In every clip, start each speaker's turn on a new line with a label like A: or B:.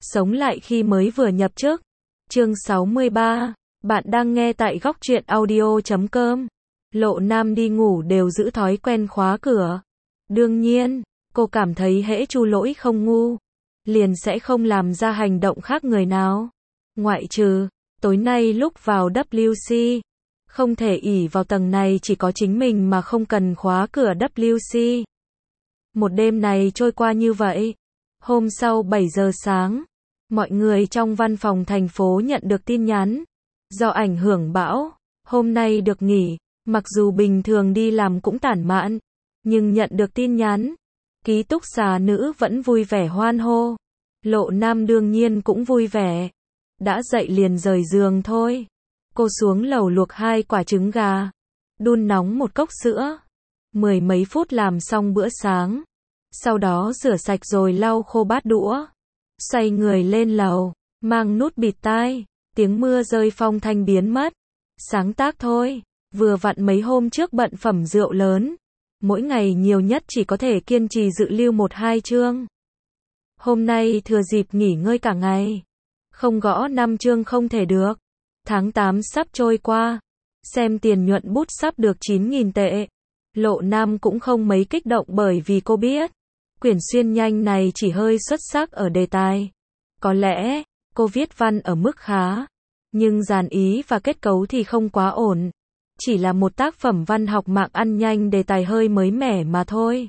A: Sống lại khi mới vừa nhập chức. Chương 63. Bạn đang nghe tại góc truyện audio.com. Lộ Nam đi ngủ đều giữ thói quen khóa cửa. Đương nhiên, cô cảm thấy hễ Chu Lỗi không ngu, liền sẽ không làm ra hành động khác người nào. Ngoại trừ, tối nay lúc vào WC, không thể ỷ vào tầng này chỉ có chính mình mà không cần khóa cửa WC. Một đêm này trôi qua như vậy. Hôm sau 7 giờ sáng, mọi người trong văn phòng thành phố nhận được tin nhắn. Do ảnh hưởng bão, hôm nay được nghỉ, mặc dù bình thường đi làm cũng tản mạn, nhưng nhận được tin nhắn, ký túc xá nữ vẫn vui vẻ hoan hô. Lộ Nam đương nhiên cũng vui vẻ. Đã dậy liền rời giường thôi. Cô xuống lầu luộc 2 quả trứng gà, đun nóng một cốc sữa. 10 mấy phút làm xong bữa sáng. Sau đó rửa sạch rồi lau khô bát đũa. Xoay người lên lầu, mang nút bịt tai, tiếng mưa rơi phong thanh biến mất. Sáng tác thôi, vừa vặn mấy hôm trước bận phẩm rượu lớn. Mỗi ngày nhiều nhất chỉ có thể kiên trì dự lưu 1-2 chương. Hôm nay thừa dịp nghỉ ngơi cả ngày. Không gõ 5 chương không thể được. Tháng 8 sắp trôi qua. Xem tiền nhuận bút sắp được 9.000 tệ. Lộ Nam cũng không mấy kích động bởi vì cô biết, quyển xuyên nhanh này chỉ hơi xuất sắc ở đề tài. Có lẽ, cô viết văn ở mức khá, nhưng dàn ý và kết cấu thì không quá ổn. Chỉ là một tác phẩm văn học mạng ăn nhanh, đề tài hơi mới mẻ mà thôi.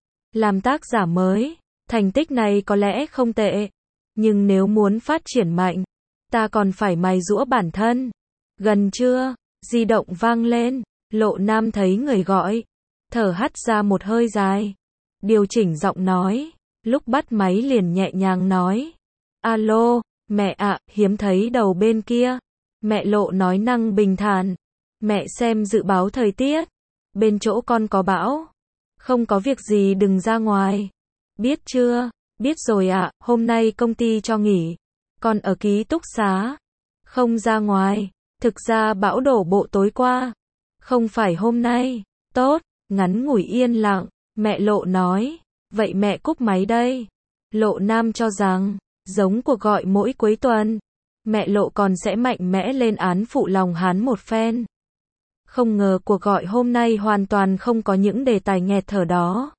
A: Làm tác giả mới, thành tích này có lẽ không tệ. Nhưng nếu muốn phát triển mạnh, ta còn phải mài giũa bản thân. Gần trưa, di động vang lên, Lộ Nam thấy người gọi. Thở hắt ra một hơi dài. Điều chỉnh giọng nói. Lúc bắt máy liền nhẹ nhàng nói. Alo, mẹ ạ, hiếm thấy đầu bên kia. Mẹ Lộ nói năng bình thản. Mẹ xem dự báo thời tiết. Bên chỗ con có bão. Không có việc gì đừng ra ngoài. Biết chưa? Biết rồi ạ, hôm nay công ty cho nghỉ. Con ở ký túc xá. Không ra ngoài. Thực ra bão đổ bộ tối qua. Không phải hôm nay. Tốt, ngắn ngủi yên lặng. Mẹ Lộ nói. Vậy mẹ cúp máy đây. Lộ Nam cho rằng, giống cuộc gọi mỗi cuối tuần, mẹ Lộ còn sẽ mạnh mẽ lên án phụ lòng hắn một phen. Không ngờ cuộc gọi hôm nay hoàn toàn không có những đề tài nghẹt thở đó.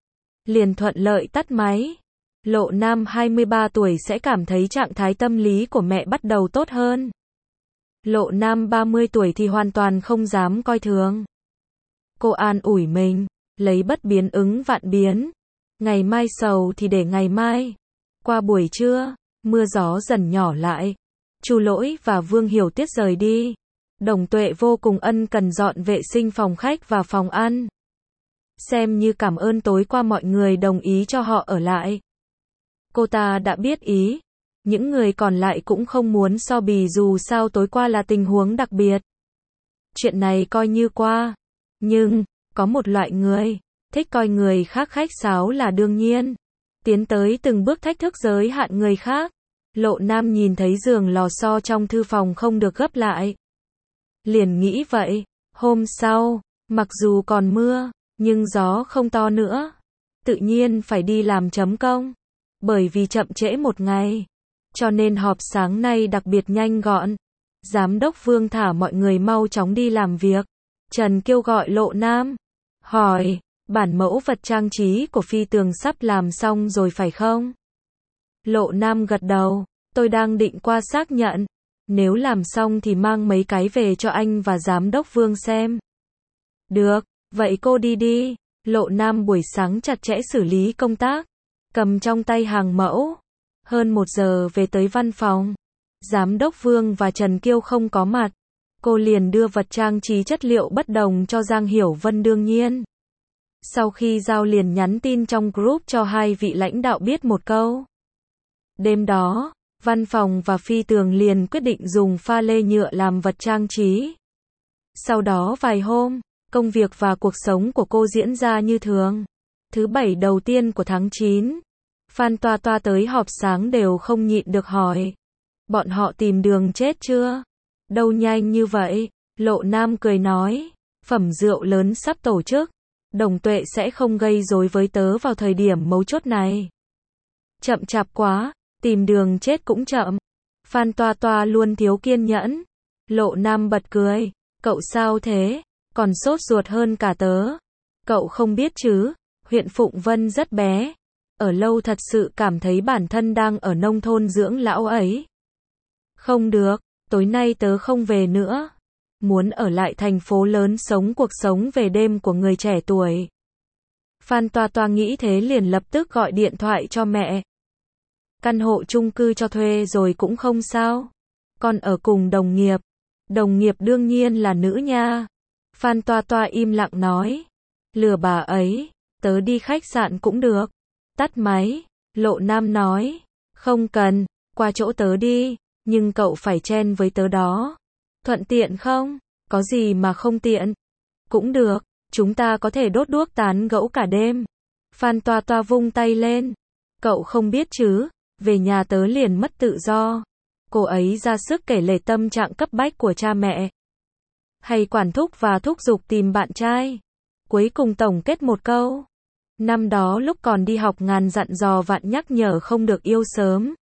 A: Liền thuận lợi tắt máy. Lộ Nam 23 tuổi sẽ cảm thấy trạng thái tâm lý của mẹ bắt đầu tốt hơn. Lộ Nam 30 tuổi thì hoàn toàn không dám coi thường. Cô an ủi mình, lấy bất biến ứng vạn biến. Ngày mai sầu thì để ngày mai. Qua buổi trưa, mưa gió dần nhỏ lại. Chu Lỗi và Vương Hiểu Tiết rời đi. Đồng Tuệ vô cùng ân cần dọn vệ sinh phòng khách và phòng ăn. Xem như cảm ơn tối qua mọi người đồng ý cho họ ở lại. Cô ta đã biết ý. Những người còn lại cũng không muốn so bì, dù sao tối qua là tình huống đặc biệt. Chuyện này coi như qua. Nhưng, có một loại người, thích coi người khác khách sáo là đương nhiên. Tiến tới từng bước thách thức giới hạn người khác. Lộ Nam nhìn thấy giường lò xo trong thư phòng không được gấp lại. Liền nghĩ vậy, hôm sau, mặc dù còn mưa, nhưng gió không to nữa. Tự nhiên phải đi làm chấm công. Bởi vì chậm trễ một ngày, cho nên họp sáng nay đặc biệt nhanh gọn. Giám đốc Vương thả mọi người mau chóng đi làm việc. Trần kêu gọi Lộ Nam. Hỏi, bản mẫu vật trang trí của Phi Tường sắp làm xong rồi phải không? Lộ Nam gật đầu. Tôi đang định qua xác nhận. Nếu làm xong thì mang mấy cái về cho anh và giám đốc Vương xem. Được, vậy cô đi đi. Lộ Nam buổi sáng chặt chẽ xử lý công tác. Cầm trong tay hàng mẫu. Hơn 1 giờ về tới văn phòng. Giám đốc Vương và Trần Kiêu không có mặt. Cô liền đưa vật trang trí chất liệu bất đồng cho Giang Hiểu Vân đương nhiên. Sau khi giao liền nhắn tin trong group cho 2 vị lãnh đạo biết một câu. Đêm đó, văn phòng và Phi Tường liền quyết định dùng pha lê nhựa làm vật trang trí. Sau đó vài hôm, công việc và cuộc sống của cô diễn ra như thường. Thứ Bảy đầu tiên của tháng 9, Phan Toa Toa tới họp sáng đều không nhịn được hỏi. Bọn họ tìm đường chết chưa? Đâu nhanh như vậy? Lộ Nam cười nói. Phẩm rượu lớn sắp tổ chức. Đồng Tuệ sẽ không gây rối với tớ vào thời điểm mấu chốt này. Chậm chạp quá. tìm đường chết cũng chậm. Phan Toa Toa luôn thiếu kiên nhẫn. Lộ Nam bật cười, cậu sao thế, còn sốt ruột hơn cả tớ. Cậu không biết chứ, huyện Phụng Vân rất bé. Ở lâu thật sự cảm thấy bản thân đang ở nông thôn dưỡng lão ấy. Không được, tối nay tớ không về nữa. Muốn ở lại thành phố lớn sống cuộc sống về đêm của người trẻ tuổi. Phan Toa Toa nghĩ thế liền lập tức gọi điện thoại cho mẹ. Căn hộ chung cư cho thuê rồi cũng không sao. Con ở cùng đồng nghiệp. Đồng nghiệp đương nhiên là nữ nha. Phan Toa Toa im lặng nói. Lừa bà ấy, tớ đi khách sạn cũng được. Tắt máy, Lộ Nam nói. Không cần, qua chỗ tớ đi, nhưng cậu phải chen với tớ đó. Thuận tiện không? Có gì mà không tiện? Cũng được, chúng ta có thể đốt đuốc tán gẫu cả đêm. Phan Toa Toa vung tay lên. Cậu không biết chứ, về nhà tớ liền mất tự do. Cô ấy ra sức kể lể tâm trạng cấp bách của cha mẹ. Hay quản thúc và thúc giục tìm bạn trai. Cuối cùng tổng kết một câu. Năm đó lúc còn đi học ngàn dặn dò vạn nhắc nhở không được yêu sớm.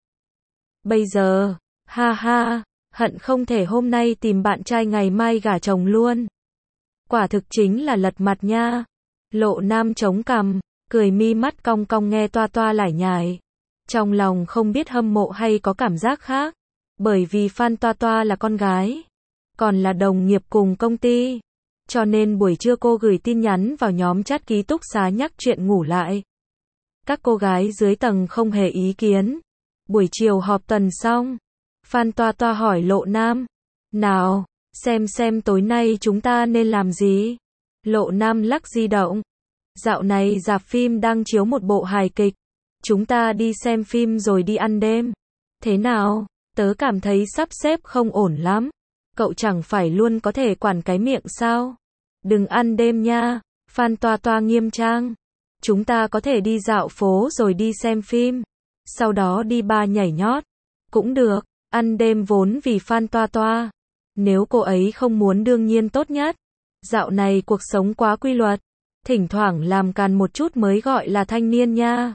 A: Bây giờ, ha ha, hận không thể hôm nay tìm bạn trai ngày mai gả chồng luôn. Quả thực chính là lật mặt nha. Lộ Nam chống cằm, cười mi mắt cong cong nghe Toa Toa lải nhải. Trong lòng không biết hâm mộ hay có cảm giác khác. Bởi vì Phan Toa Toa là con gái. Còn là đồng nghiệp cùng công ty. Cho nên buổi trưa cô gửi tin nhắn vào nhóm chat ký túc xá nhắc chuyện ngủ lại. Các cô gái dưới tầng không hề ý kiến. Buổi chiều họp tuần xong. Phan Toa Toa hỏi Lộ Nam. Nào, xem tối nay chúng ta nên làm gì? Lộ Nam lắc di động. Dạo này rạp phim đang chiếu một bộ hài kịch. Chúng ta đi xem phim rồi đi ăn đêm. Thế nào? Tớ cảm thấy sắp xếp không ổn lắm. Cậu chẳng phải luôn có thể quản cái miệng sao? Đừng ăn đêm nha. Phan Toa Toa nghiêm trang. Chúng ta có thể đi dạo phố rồi đi xem phim. Sau đó đi bar nhảy nhót. Cũng được. Ăn đêm vốn vì Phan Toa Toa. Nếu cô ấy không muốn đương nhiên tốt nhất. Dạo này cuộc sống quá quy luật. Thỉnh thoảng làm càn một chút mới gọi là thanh niên nha.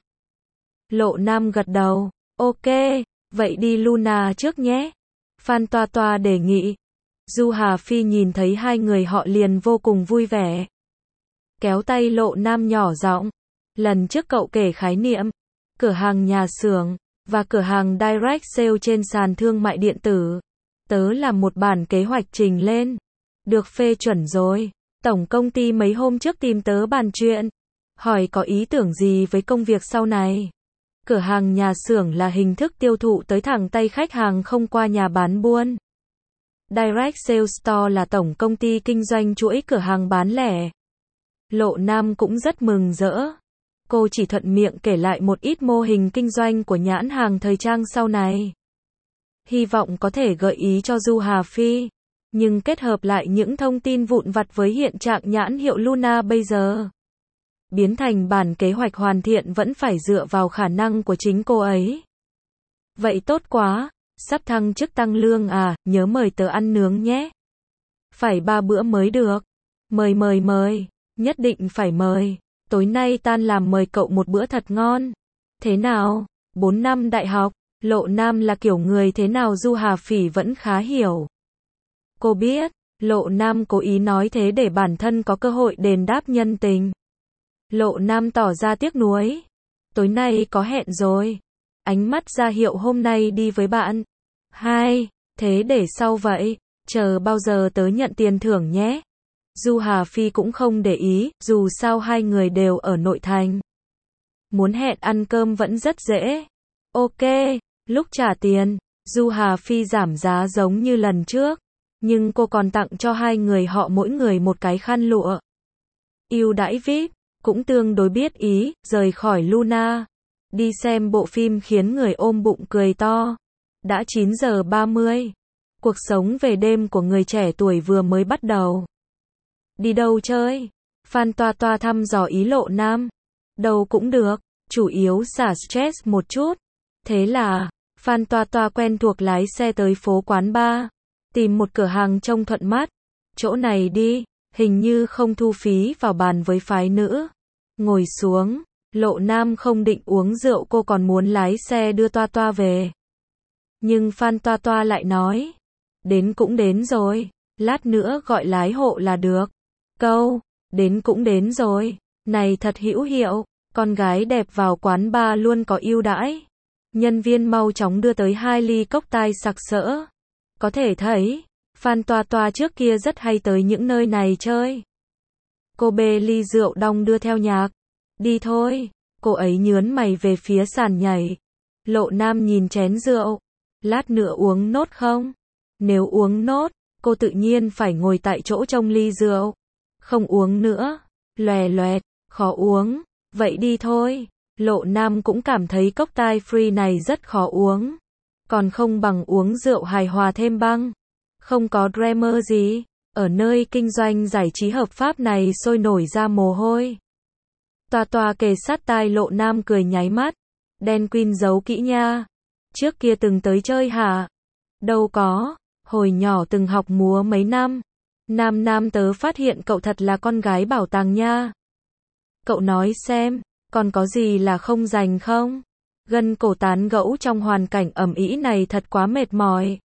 A: Lộ Nam gật đầu. Ok, vậy đi Luna trước nhé. Phan Toa Toa đề nghị. Du Hà Phi nhìn thấy hai người họ liền vô cùng vui vẻ. Kéo tay Lộ Nam nhỏ giọng. Lần trước cậu kể khái niệm. Cửa hàng nhà xưởng. Và cửa hàng direct sale trên sàn thương mại điện tử. Tớ làm một bản kế hoạch trình lên. Được phê chuẩn rồi. Tổng công ty mấy hôm trước tìm tớ bàn chuyện. Hỏi có ý tưởng gì với công việc sau này. Cửa hàng nhà xưởng là hình thức tiêu thụ tới thẳng tay khách hàng không qua nhà bán buôn. Direct Sale Store là tổng công ty kinh doanh chuỗi cửa hàng bán lẻ. Lộ Nam cũng rất mừng rỡ. Cô chỉ thuận miệng kể lại một ít mô hình kinh doanh của nhãn hàng thời trang sau này. Hy vọng có thể gợi ý cho Du Hà Phi. Nhưng kết hợp lại những thông tin vụn vặt với hiện trạng nhãn hiệu Luna bây giờ. Biến thành bản kế hoạch hoàn thiện vẫn phải dựa vào khả năng của chính cô ấy. Vậy tốt quá, sắp thăng chức tăng lương à, nhớ mời tớ ăn nướng nhé. Phải 3 bữa mới được. Mời, nhất định phải mời. Tối nay tan làm mời cậu một bữa thật ngon. Thế nào? 4 năm đại học, Lộ Nam là kiểu người thế nào Du Hà Phỉ vẫn khá hiểu. Cô biết, Lộ Nam cố ý nói thế để bản thân có cơ hội đền đáp nhân tình. Lộ Nam tỏ ra tiếc nuối. Tối nay có hẹn rồi. Ánh mắt ra hiệu hôm nay đi với bạn. Hai, thế để sau vậy. Chờ bao giờ tớ nhận tiền thưởng nhé. Du Hà Phi cũng không để ý, dù sao hai người đều ở nội thành. Muốn hẹn ăn cơm vẫn rất dễ. Ok, lúc trả tiền, Du Hà Phi giảm giá giống như lần trước. Nhưng cô còn tặng cho hai người họ mỗi người một cái khăn lụa. Ưu đãi VIP, cũng tương đối biết ý, rời khỏi Luna. Đi xem bộ phim khiến người ôm bụng cười to. Đã 9 giờ 30. Cuộc sống về đêm của người trẻ tuổi vừa mới bắt đầu. Đi đâu chơi? Phan Toa Toa thăm dò ý Lộ Nam. Đâu cũng được, chủ yếu xả stress một chút. Thế là, Phan Toa Toa quen thuộc lái xe tới phố quán bar. Tìm một cửa hàng trông thuận mắt. Chỗ này đi, hình như không thu phí vào bàn với phái nữ. Ngồi xuống, Lộ Nam không định uống rượu, cô còn muốn lái xe đưa Toa Toa về. Nhưng Phan Toa Toa lại nói, đến cũng đến rồi, lát nữa gọi lái hộ là được. Câu, đến cũng đến rồi, này thật hữu hiệu, con gái đẹp vào quán bar luôn có ưu đãi. Nhân viên mau chóng đưa tới 2 ly cốc tai sặc sỡ. Có thể thấy, Phan Toa Toa trước kia rất hay tới những nơi này chơi. Cô bê ly rượu đong đưa theo nhạc. Đi thôi, cô ấy nhớn mày về phía sàn nhảy. Lộ Nam nhìn chén rượu. Lát nữa uống nốt không? Nếu uống nốt, cô tự nhiên phải ngồi tại chỗ trông ly rượu. Không uống nữa. Loè loẹt, khó uống. Vậy đi thôi. Lộ Nam cũng cảm thấy cốc tai free này rất khó uống. Còn không bằng uống rượu hài hòa thêm băng. Không có drama gì. Ở nơi kinh doanh giải trí hợp pháp này sôi nổi ra mồ hôi. Toa Toa kề sát tai Lộ Nam cười nháy mắt. Đen Queen giấu kỹ nha. Trước kia từng tới chơi hả? Đâu có. Hồi nhỏ từng học múa mấy năm. Nam tớ phát hiện cậu thật là con gái bảo tàng nha. Cậu nói xem, còn có gì là không dành không? Gân cổ tán gẫu trong hoàn cảnh ầm ĩ này thật quá mệt mỏi.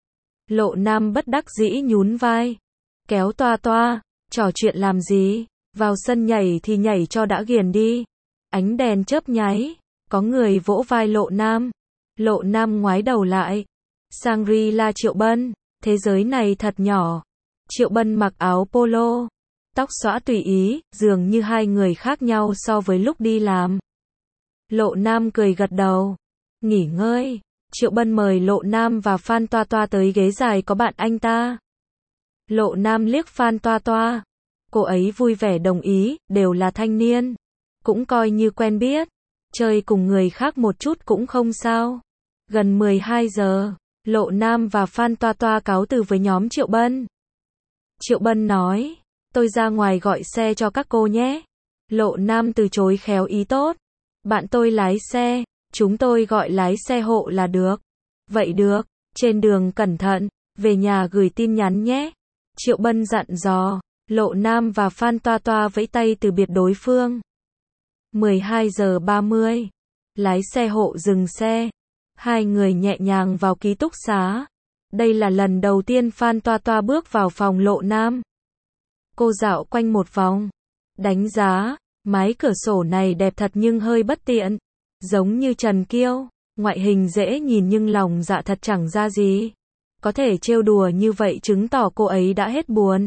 A: Lộ Nam bất đắc dĩ nhún vai. Kéo Toa Toa, trò chuyện làm gì? Vào sân nhảy thì nhảy cho đã ghiền đi. Ánh đèn chớp nháy, có người vỗ vai Lộ Nam. Lộ Nam ngoái đầu lại. Shangri-La Triệu Bân, thế giới này thật nhỏ. Triệu Bân mặc áo polo, tóc xõa tùy ý, dường như hai người khác nhau so với lúc đi làm. Lộ Nam cười gật đầu. Nghỉ ngơi. Triệu Bân mời Lộ Nam và Phan Toa Toa tới ghế dài có bạn anh ta. Lộ Nam liếc Phan Toa Toa. Cô ấy vui vẻ đồng ý, đều là thanh niên. Cũng coi như quen biết. Chơi cùng người khác một chút cũng không sao. Gần 12 giờ, Lộ Nam và Phan Toa Toa cáo từ với nhóm Triệu Bân. Triệu Bân nói, tôi ra ngoài gọi xe cho các cô nhé. Lộ Nam từ chối khéo ý tốt. Bạn tôi lái xe, chúng tôi gọi lái xe hộ là được. Vậy được, trên đường cẩn thận, về nhà gửi tin nhắn nhé. Triệu Bân dặn dò. Lộ Nam và Phan Toa Toa vẫy tay từ biệt đối phương. 12 giờ 30. Lái xe hộ dừng xe. Hai người nhẹ nhàng vào ký túc xá. Đây là lần đầu tiên Phan Toa Toa bước vào phòng Lộ Nam. Cô dạo quanh một vòng. Đánh giá, mái cửa sổ này đẹp thật nhưng hơi bất tiện. Giống như Trần Kiêu. Ngoại hình dễ nhìn nhưng lòng dạ thật chẳng ra gì. Có thể trêu đùa như vậy chứng tỏ cô ấy đã hết buồn.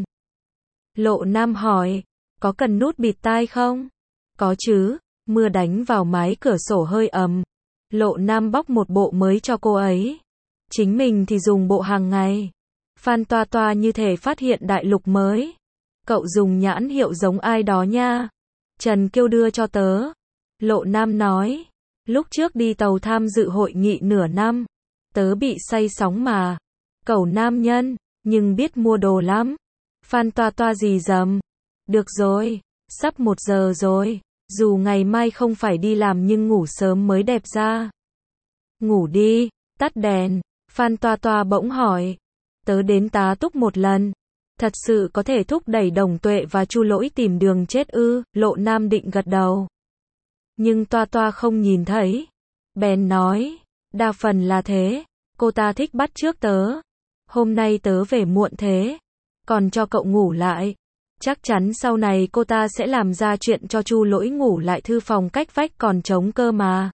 A: Lộ Nam hỏi, có cần nút bịt tai không? Có chứ, mưa đánh vào mái cửa sổ hơi ấm. Lộ Nam bóc một bộ mới cho cô ấy. Chính mình thì dùng bộ hàng ngày. Phan Toa Toa như thể phát hiện đại lục mới. Cậu dùng nhãn hiệu giống ai đó nha. Trần Kiêu đưa cho tớ. Lộ Nam nói, lúc trước đi tàu tham dự hội nghị nửa năm. Tớ bị say sóng mà. Cậu nam nhân, nhưng biết mua đồ lắm. Phan Toa Toa gì dầm. Được rồi, sắp 1 giờ rồi. Dù ngày mai không phải đi làm nhưng ngủ sớm mới đẹp ra. Ngủ đi, tắt đèn. Phan Toa Toa bỗng hỏi. Tớ đến tá túc một lần. Thật sự có thể thúc đẩy Đồng Tuệ và Chu Lỗi tìm đường chết ư? Lộ Nam định gật đầu. Nhưng Toa Toa không nhìn thấy. Bèn nói. Đa phần là thế. Cô ta thích bắt chước tớ. Hôm nay tớ về muộn thế. Còn cho cậu ngủ lại. Chắc chắn sau này cô ta sẽ làm ra chuyện cho Chu Lỗi ngủ lại thư phòng cách vách còn trống cơ mà.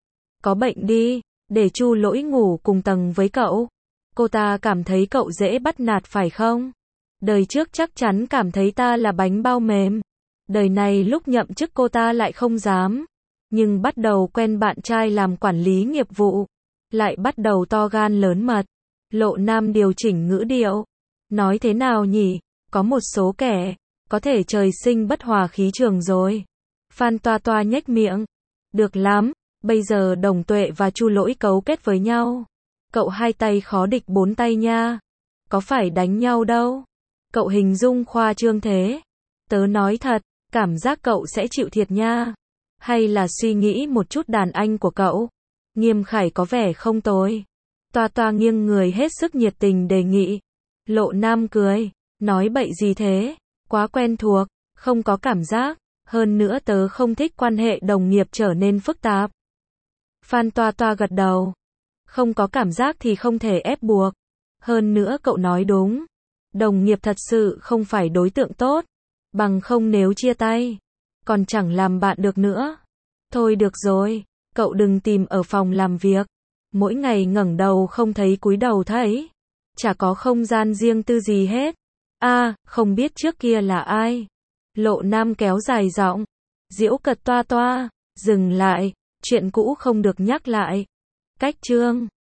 A: Có bệnh đi, để Chu Lỗi ngủ cùng tầng với cậu. Cô ta cảm thấy cậu dễ bắt nạt phải không? Đời trước chắc chắn cảm thấy ta là bánh bao mềm. Đời này lúc nhậm chức cô ta lại không dám. Nhưng bắt đầu quen bạn trai làm quản lý nghiệp vụ. Lại bắt đầu to gan lớn mật. Lộ Nam điều chỉnh ngữ điệu. Nói thế nào nhỉ? Có một số kẻ, có thể trời sinh bất hòa khí trường rồi. Phan Toa Toa nhếch miệng. Được lắm, bây giờ Đồng Tuệ và Chu Lỗi cấu kết với nhau. Cậu 2 tay khó địch 4 tay nha. Có phải đánh nhau đâu. Cậu hình dung khoa trương thế. Tớ nói thật, cảm giác cậu sẽ chịu thiệt nha. Hay là suy nghĩ một chút đàn anh của cậu. Nghiêm Khải có vẻ không tồi. Toa Toa nghiêng người hết sức nhiệt tình đề nghị. Lộ Nam cười. Nói bậy gì thế? Quá quen thuộc, không có cảm giác. Hơn nữa tớ không thích quan hệ đồng nghiệp trở nên phức tạp. Phan Toa Toa gật đầu. Không có cảm giác thì không thể ép buộc. Hơn nữa cậu nói đúng. Đồng nghiệp thật sự không phải đối tượng tốt. Bằng không nếu chia tay, còn chẳng làm bạn được nữa. Thôi được rồi, cậu đừng tìm ở phòng làm việc. Mỗi ngày ngẩng đầu không thấy cúi đầu thấy. Chả có không gian riêng tư gì hết. Không biết trước kia là ai. Lộ Nam kéo dài giọng. Diễu Cật Toa Toa, dừng lại, chuyện cũ không được nhắc lại. Cách chương